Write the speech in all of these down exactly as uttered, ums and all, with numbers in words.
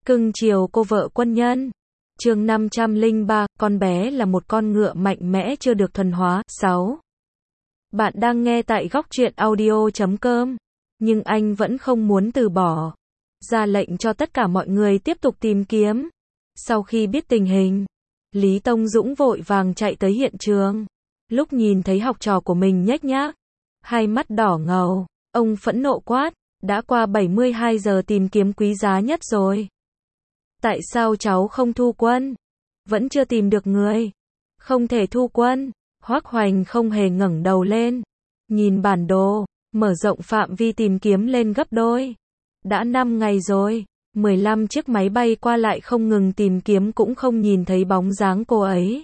Cưng chiều cô vợ quân nhân. Chương năm trăm lẻ ba, con bé là một con ngựa mạnh mẽ chưa được thuần hóa. sáu. Bạn đang nghe tại góc truyện audio chấm com. Nhưng anh vẫn không muốn từ bỏ. Ra lệnh cho tất cả mọi người tiếp tục tìm kiếm. Sau khi biết tình hình, Lý Tông Dũng vội vàng chạy tới hiện trường. Lúc nhìn thấy học trò của mình nhếch nhác, hai mắt đỏ ngầu, ông phẫn nộ quát, đã qua bảy mươi hai giờ tìm kiếm quý giá nhất rồi. Tại sao cháu không thu quân? Vẫn chưa tìm được người. Không thể thu quân. Hoắc Hoành không hề ngẩng đầu lên. Nhìn bản đồ, mở rộng phạm vi tìm kiếm lên gấp đôi. Đã năm ngày rồi, mười lăm chiếc máy bay qua lại không ngừng tìm kiếm cũng không nhìn thấy bóng dáng cô ấy.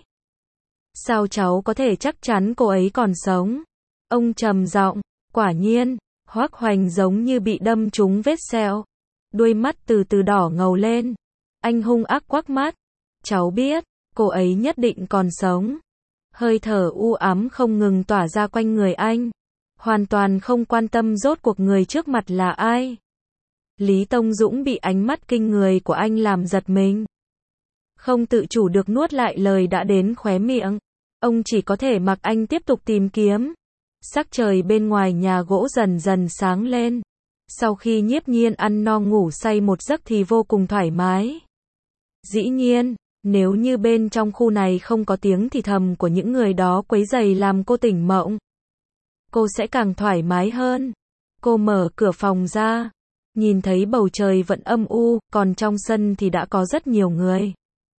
Sao cháu có thể chắc chắn cô ấy còn sống? Ông trầm giọng, quả nhiên, Hoắc Hoành giống như bị đâm trúng vết sẹo. Đuôi mắt từ từ đỏ ngầu lên. Anh hung ác quắc mắt. Cháu biết, cô ấy nhất định còn sống. Hơi thở u ám không ngừng tỏa ra quanh người anh. Hoàn toàn không quan tâm rốt cuộc người trước mặt là ai. Lý Tông Dũng bị ánh mắt kinh người của anh làm giật mình. Không tự chủ được nuốt lại lời đã đến khóe miệng. Ông chỉ có thể mặc anh tiếp tục tìm kiếm. Sắc trời bên ngoài nhà gỗ dần dần sáng lên. Sau khi Nhiếp Nhiên ăn no ngủ say một giấc thì vô cùng thoải mái. Dĩ nhiên, nếu như bên trong khu này không có tiếng thì thầm của những người đó quấy rầy làm cô tỉnh mộng, cô sẽ càng thoải mái hơn. Cô mở cửa phòng ra, nhìn thấy bầu trời vẫn âm u, còn trong sân thì đã có rất nhiều người.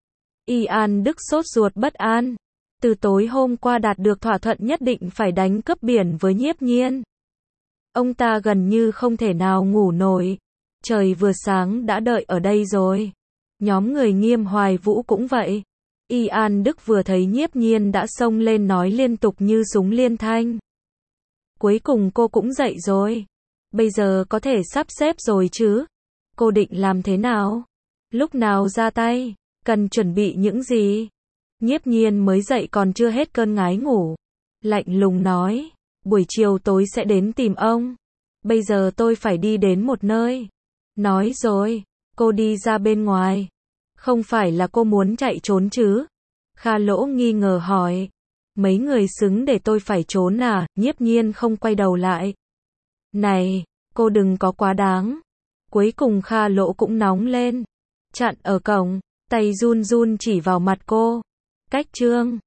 Y An Đức sốt ruột bất an. Từ tối hôm qua đạt được thỏa thuận nhất định phải đánh cướp biển với Nhiếp Nhiên. Ông ta gần như không thể nào ngủ nổi. Trời vừa sáng đã đợi ở đây rồi. Nhóm người Nghiêm Hoài Vũ cũng vậy. Y An Đức vừa thấy Nhiếp Nhiên đã xông lên nói liên tục như súng liên thanh. Cuối cùng cô cũng dậy rồi. Bây giờ có thể sắp xếp rồi chứ? Cô định làm thế nào? Lúc nào ra tay? Cần chuẩn bị những gì? Nhiếp Nhiên mới dậy còn chưa hết cơn ngái ngủ. Lạnh lùng nói, buổi chiều tối sẽ đến tìm ông. Bây giờ tôi phải đi đến một nơi. Nói rồi, cô đi ra bên ngoài. Không phải là cô muốn chạy trốn chứ? Kha Lỗ nghi ngờ hỏi. Mấy người xứng để tôi phải trốn à? Nhiếp Nhiên không quay đầu lại. Này, cô đừng có quá đáng. Cuối cùng Kha Lỗ cũng nóng lên. Chặn ở cổng, tay run run chỉ vào mặt cô. Cách Trương,